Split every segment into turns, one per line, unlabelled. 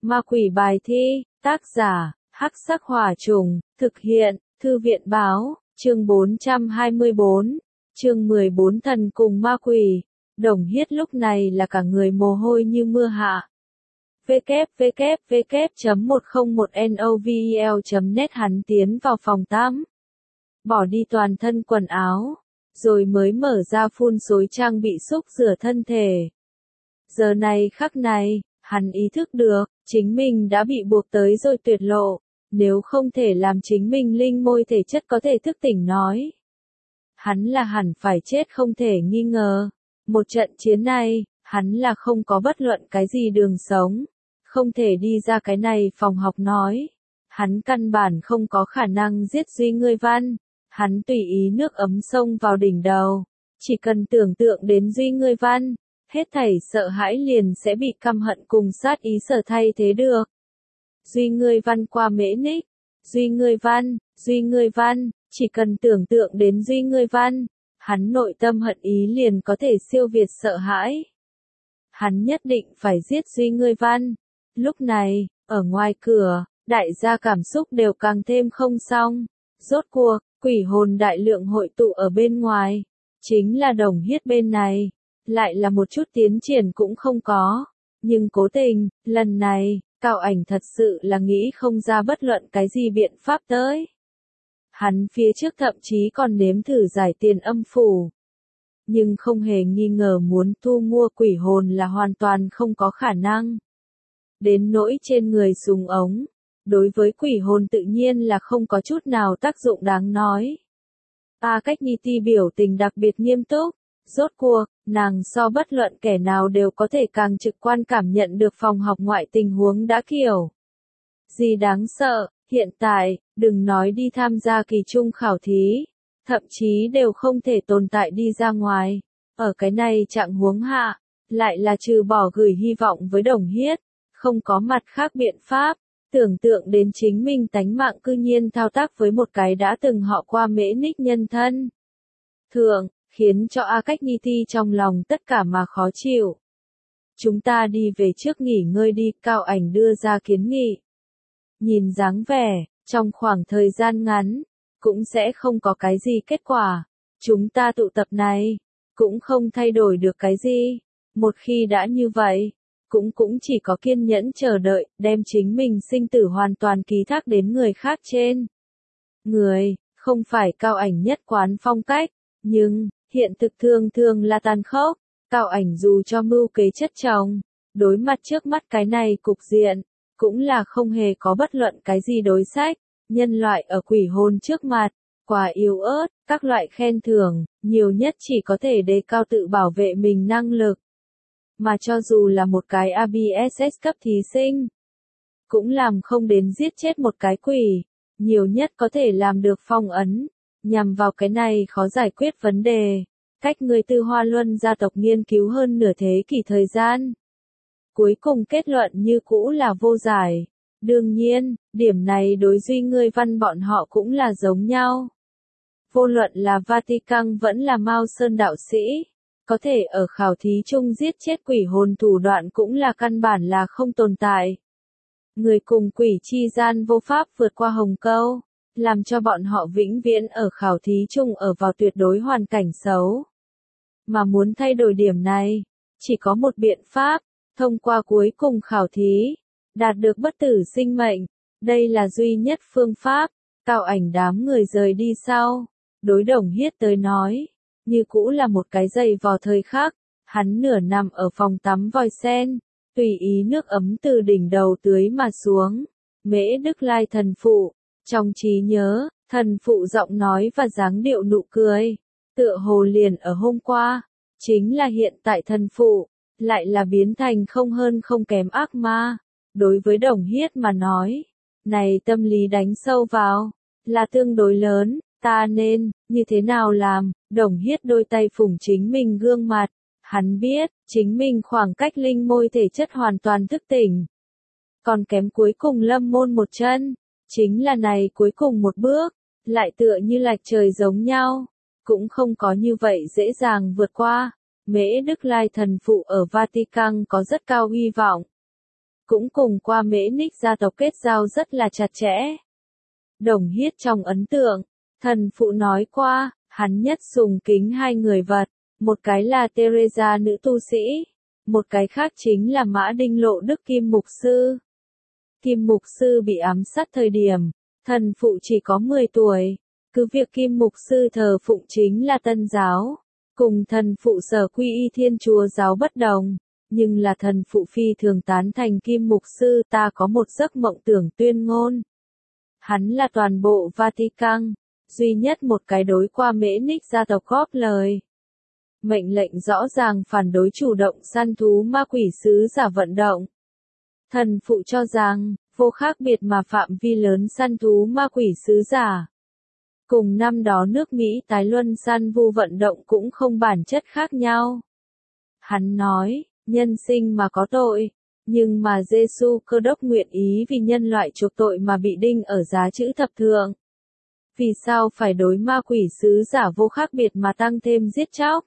Ma quỷ bài thi, tác giả, Hắc Sắc Hỏa Trùng, thực hiện, Thư viện báo, chương 424, chương 14 Thần cùng ma quỷ. Đồng Hiết lúc này là cả người mồ hôi như mưa hạ. www.101novel.net hắn tiến vào phòng tắm, bỏ đi toàn thân quần áo, rồi mới mở ra phun xối trang bị xúc rửa thân thể. Giờ này khắc này, hắn ý thức được, chính mình đã bị buộc tới rồi tuyệt lộ, nếu không thể làm chính mình linh môi thể chất có thể thức tỉnh nói. Hắn là hẳn phải chết không thể nghi ngờ. Một trận chiến này, hắn là không có bất luận cái gì đường sống, không thể đi ra cái này phòng học nói. Hắn căn bản không có khả năng giết Duy Ngươi Văn, hắn tùy ý nước ấm xông vào đỉnh đầu, chỉ cần tưởng tượng đến Duy Ngươi Văn, hết thảy sợ hãi liền sẽ bị căm hận cùng sát ý sở thay thế được. Duy Ngươi Văn qua Mễ Ních, Duy Ngươi Văn, chỉ cần tưởng tượng đến Duy Ngươi Văn, hắn nội tâm hận ý liền có thể siêu việt sợ hãi. Hắn nhất định phải giết Duy Ngươi Văn. Lúc này, ở ngoài cửa, đại gia cảm xúc đều càng thêm không xong. Rốt cuộc, quỷ hồn đại lượng hội tụ ở bên ngoài. Chính là Đồng Hiết bên này, lại là một chút tiến triển cũng không có. Nhưng cố tình, lần này, Cao Ảnh thật sự là nghĩ không ra bất luận cái gì biện pháp tới. Hắn phía trước thậm chí còn nếm thử giải tiền âm phủ. Nhưng không hề nghi ngờ muốn thu mua quỷ hồn là hoàn toàn không có khả năng. Đến nỗi trên người súng ống, đối với quỷ hồn tự nhiên là không có chút nào tác dụng đáng nói. Agniti biểu tình đặc biệt nghiêm túc, rốt cuộc, nàng so bất luận kẻ nào đều có thể càng trực quan cảm nhận được phòng học ngoại tình huống đã kiểu. Gì đáng sợ, hiện tại, đừng nói đi tham gia kỳ trung khảo thí, thậm chí đều không thể tồn tại đi ra ngoài. Ở cái này trạng huống hạ, lại là trừ bỏ gửi hy vọng với Đồng Hiết, không có mặt khác biện pháp. Tưởng tượng đến chính mình tánh mạng cư nhiên thao tác với một cái đã từng họ qua Mễ Ních nhân thân. Thượng, khiến cho Agniti trong lòng tất cả mà khó chịu. Chúng ta đi về trước nghỉ ngơi đi, Cao Ảnh đưa ra kiến nghị. Nhìn dáng vẻ, trong khoảng thời gian ngắn, cũng sẽ không có cái gì kết quả. Chúng ta tụ tập này, cũng không thay đổi được cái gì. Một khi đã như vậy, cũng chỉ có kiên nhẫn chờ đợi, đem chính mình sinh tử hoàn toàn ký thác đến người khác trên. Người, không phải Cao Ảnh nhất quán phong cách, nhưng, hiện thực thường thường là tàn khốc. Cao Ảnh dù cho mưu kế chất chồng, đối mặt trước mắt cái này cục diện, cũng là không hề có bất luận cái gì đối sách. Nhân loại ở quỷ hồn trước mặt, quá yếu ớt, các loại khen thưởng, nhiều nhất chỉ có thể đề cao tự bảo vệ mình năng lực. Mà cho dù là một cái ABSS cấp thí sinh, cũng làm không đến giết chết một cái quỷ, nhiều nhất có thể làm được phong ấn, nhằm vào cái này khó giải quyết vấn đề. Cách người Tư Hoa Luân gia tộc nghiên cứu hơn nửa thế kỷ thời gian. Cuối cùng kết luận như cũ là vô giải. Đương nhiên, điểm này đối Duy Ngươi Văn bọn họ cũng là giống nhau. Vô luận là Vatican vẫn là Mao Sơn đạo sĩ, có thể ở khảo thí chung giết chết quỷ hồn thủ đoạn cũng là căn bản là không tồn tại. Người cùng quỷ chi gian vô pháp vượt qua hồng câu, làm cho bọn họ vĩnh viễn ở khảo thí chung ở vào tuyệt đối hoàn cảnh xấu. Mà muốn thay đổi điểm này, chỉ có một biện pháp, thông qua cuối cùng khảo thí, đạt được bất tử sinh mệnh. Đây là duy nhất phương pháp. Cao Ảnh đám người rời đi sau, đối Đồng Hiết tới nói, như cũ là một cái giày vò thời khắc. Hắn nửa nằm ở phòng tắm vòi sen, tùy ý nước ấm từ đỉnh đầu tưới mà xuống. Mễ Đức Lai thần phụ, trong trí nhớ, thần phụ giọng nói và dáng điệu nụ cười, tựa hồ liền ở hôm qua, chính là hiện tại thần phụ, lại là biến thành không hơn không kém ác ma. Đối với Đồng Hiết mà nói, này tâm lý đánh sâu vào, là tương đối lớn. Ta nên, như thế nào làm? Đồng Hiết đôi tay phủng chính mình gương mặt. Hắn biết, chính mình khoảng cách linh môi thể chất hoàn toàn thức tỉnh. Còn kém cuối cùng lâm môn một chân. Chính là này cuối cùng một bước, lại tựa như lạch trời giống nhau. Cũng không có như vậy dễ dàng vượt qua. Mễ Đức Lai thần phụ ở Vatican có rất cao hy vọng. cũng cùng qua Mễ Ních gia tộc kết giao rất là chặt chẽ. Đồng Hiết trong ấn tượng, thần phụ nói qua, hắn nhất sùng kính hai người vật, một cái là Teresa nữ tu sĩ, một cái khác chính là Mã Đinh Lộ Đức Kim Mục Sư. Kim Mục Sư bị ám sát thời điểm, thần phụ chỉ có 10 tuổi, cứ việc Kim Mục Sư thờ phụng chính là Tân giáo, cùng thần phụ sở quy y Thiên Chúa giáo bất đồng, nhưng là thần phụ phi thường tán thành Kim Mục Sư. Ta có một giấc mộng tưởng tuyên ngôn. Hắn là toàn bộ Vatican, duy nhất một cái đối qua Mễ Ních gia tộc góp lời. Mệnh lệnh rõ ràng phản đối chủ động săn thú ma quỷ sứ giả vận động. Thần phụ cho rằng, vô khác biệt mà phạm vi lớn săn thú ma quỷ sứ giả. Cùng năm đó nước Mỹ tái luân săn vu vận động cũng không bản chất khác nhau. Hắn nói, nhân sinh mà có tội, nhưng mà Giêsu Cơ Đốc nguyện ý vì nhân loại chuộc tội mà bị đinh ở giá chữ thập thượng. Vì sao phải đối ma quỷ sứ giả vô khác biệt mà tăng thêm giết chóc?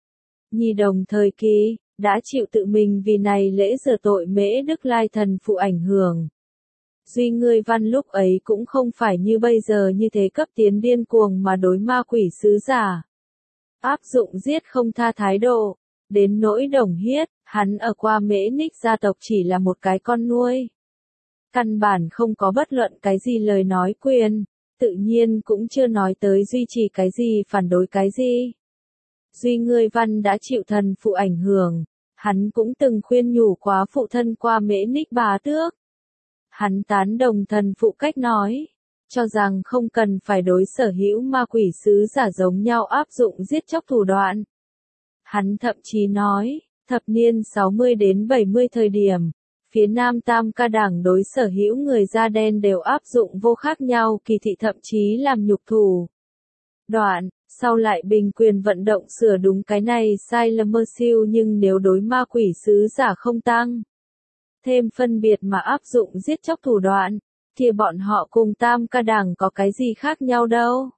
Nhi đồng thời kỳ, đã chịu tự mình vì này lễ rửa tội Mễ Đức Lai thần phụ ảnh hưởng. Duy Ngươi Văn lúc ấy cũng không phải như bây giờ như thế cấp tiến điên cuồng mà đối ma quỷ sứ giả. Áp dụng giết không tha thái độ, đến nỗi Đồng Hiết, hắn ở qua Mễ Ních gia tộc chỉ là một cái con nuôi. Căn bản không có bất luận cái gì lời nói quyền, tự nhiên cũng chưa nói tới duy trì cái gì phản đối cái gì. Duy Ngươi Văn đã chịu thần phụ ảnh hưởng, hắn cũng từng khuyên nhủ quá phụ thân qua Mễ Ních bá tước. Hắn tán đồng thần phụ cách nói, cho rằng không cần phải đối sở hữu ma quỷ sứ giả giống nhau áp dụng giết chóc thủ đoạn. Hắn thậm chí nói, thập niên 60 đến 70 thời điểm, phía Nam Tam Ca Đảng đối sở hữu người da đen đều áp dụng vô khác nhau kỳ thị thậm chí làm nhục thủ đoạn, sau lại bình quyền vận động sửa đúng cái này sai lầm mơ siêu, nhưng nếu đối ma quỷ sứ giả không tăng thêm phân biệt mà áp dụng giết chóc thủ đoạn, thì bọn họ cùng Tam Ca Đảng có cái gì khác nhau đâu.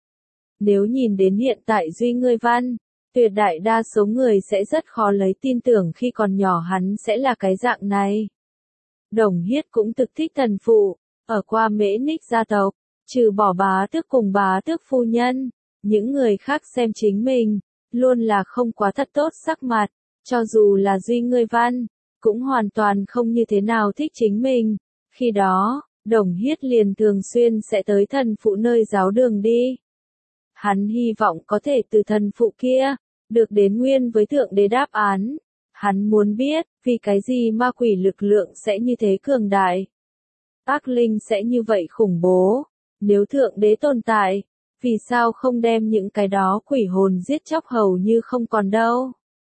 Nếu nhìn đến hiện tại Duy Ngươi Văn, tuyệt đại đa số người sẽ rất khó lấy tin tưởng khi còn nhỏ hắn sẽ là cái dạng này. Đồng Hiết cũng thực thích thần phụ, ở qua Mễ Ních gia tộc, trừ bỏ bá tước cùng bá tước phu nhân, những người khác xem chính mình, luôn là không quá thật tốt sắc mặt, cho dù là Duy Ngươi Văn, cũng hoàn toàn không như thế nào thích chính mình. Khi đó, Đồng Hiết liền thường xuyên sẽ tới thần phụ nơi giáo đường đi. Hắn hy vọng có thể từ thần phụ kia, được đến nguyên với Thượng Đế đáp án. Hắn muốn biết, vì cái gì ma quỷ lực lượng sẽ như thế cường đại. Ác linh sẽ như vậy khủng bố. Nếu Thượng Đế tồn tại, vì sao không đem những cái đó quỷ hồn giết chóc hầu như không còn đâu.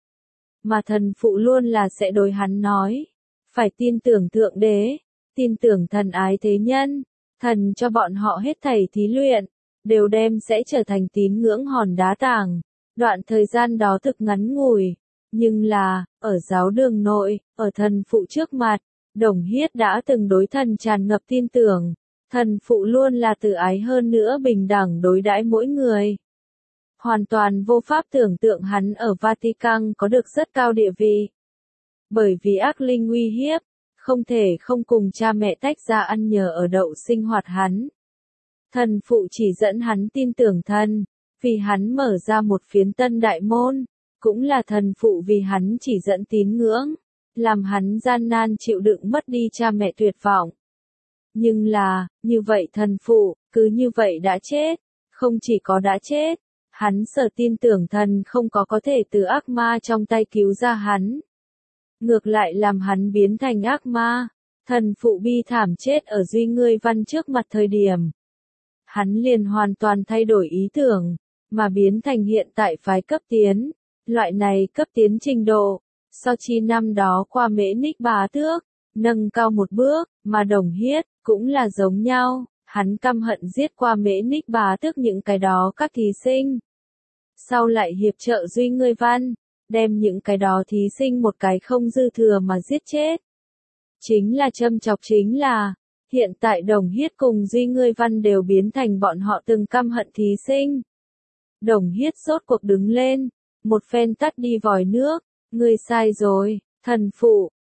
Mà thần phụ luôn là sẽ đối hắn nói, phải tin tưởng Thượng Đế, tin tưởng thần ái thế nhân, thần cho bọn họ hết thảy thí luyện, đều đem sẽ trở thành tín ngưỡng hòn đá tảng. Đoạn thời gian đó thực ngắn ngủi, nhưng là, ở giáo đường nội, ở thần phụ trước mặt, Đồng Hiết đã từng đối thần tràn ngập tin tưởng, thần phụ luôn là từ ái hơn nữa bình đẳng đối đãi mỗi người. Hoàn toàn vô pháp tưởng tượng hắn ở Vatican có được rất cao địa vị. Bởi vì ác linh uy hiếp, không thể không cùng cha mẹ tách ra ăn nhờ ở đậu sinh hoạt hắn. Thần phụ chỉ dẫn hắn tin tưởng thần, vì hắn mở ra một phiến tân đại môn, cũng là thần phụ vì hắn chỉ dẫn tín ngưỡng, làm hắn gian nan chịu đựng mất đi cha mẹ tuyệt vọng. Nhưng là, như vậy thần phụ, cứ như vậy đã chết, không chỉ có đã chết, hắn sở tin tưởng thần không có thể từ ác ma trong tay cứu ra hắn. Ngược lại làm hắn biến thành ác ma, thần phụ bi thảm chết ở Duy Ngươi Văn trước mặt thời điểm. Hắn liền hoàn toàn thay đổi ý tưởng, mà biến thành hiện tại phái cấp tiến, loại này cấp tiến trình độ, so chi năm đó qua Mễ Ních bá tước, nâng cao một bước, mà Đồng Hiết, cũng là giống nhau, hắn căm hận giết qua Mễ Ních bá tước những cái đó các thí sinh. Sau lại hiệp trợ Duy Ngươi Văn, đem những cái đó thí sinh một cái không dư thừa mà giết chết. Chính là châm chọc chính là, hiện tại Đồng Hiết cùng Duy Ngươi Văn đều biến thành bọn họ từng căm hận thí sinh. Đồng Hiết rốt cuộc đứng lên, một phen tắt đi vòi nước, ngươi sai rồi, thần phụ,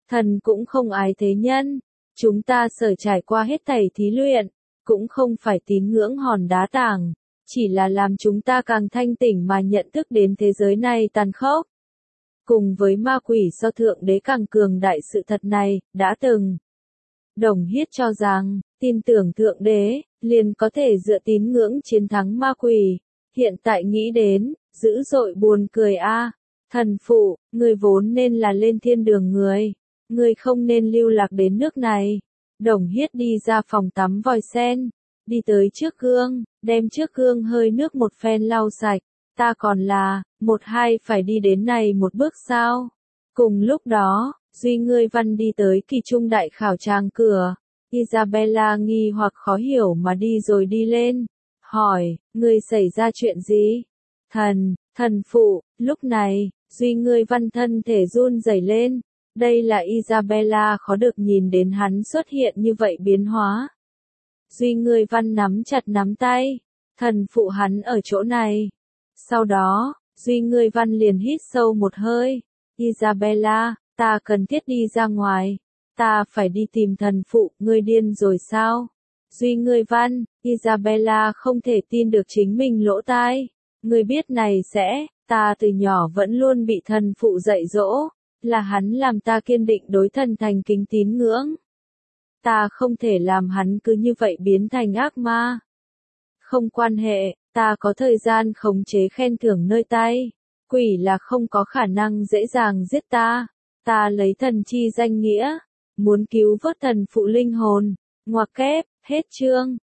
Thần cũng không ái thế nhân. Chúng ta sở trải qua hết thảy thí luyện, cũng không phải tín ngưỡng hòn đá tảng, chỉ là làm chúng ta càng thanh tỉnh mà nhận thức đến thế giới này tàn khốc. Cùng với ma quỷ so thượng đế càng cường đại sự thật này, đã từng. Đồng Hiết cho rằng, tin tưởng thượng đế, liền có thể dựa tín ngưỡng chiến thắng ma quỷ. Hiện tại nghĩ đến, dữ dội buồn cười a. Thần phụ, người vốn nên là lên thiên đường người. Người không nên lưu lạc đến nước này. Đồng Hiết đi ra phòng tắm vòi sen. Đi tới trước gương, đem trước gương hơi nước một phen lau sạch. Ta còn là, một hai phải đi đến này một bước sao? Cùng lúc đó, Duy Ngươi Văn đi tới kỳ trung đại khảo tràng cửa. Isabella nghi hoặc khó hiểu mà đi rồi đi lên. Hỏi, ngươi xảy ra chuyện gì? Thần phụ, lúc này, Duy Ngươi Văn thân thể run rẩy lên. Đây là Isabella khó được nhìn đến hắn xuất hiện như vậy biến hóa. Duy Ngươi Văn nắm chặt nắm tay. Thần phụ hắn ở chỗ này. Sau đó, Duy Ngươi Văn liền hít sâu một hơi. Isabella, ta cần thiết đi ra ngoài. Ta phải đi tìm thần phụ, ngươi điên rồi sao? Duy Ngươi Văn, Isabella không thể tin được chính mình lỗ tai. Ngươi biết này sẽ, ta từ nhỏ vẫn luôn bị thần phụ dạy dỗ, là hắn làm ta kiên định đối thần thành kính tín ngưỡng. Ta không thể làm hắn cứ như vậy biến thành ác ma. Không quan hệ, ta có thời gian khống chế khen thưởng nơi tay. Quỷ là không có khả năng dễ dàng giết ta. Ta lấy thần chi danh nghĩa, muốn cứu vớt thần phụ linh hồn. Ngoặc kép, hết chương.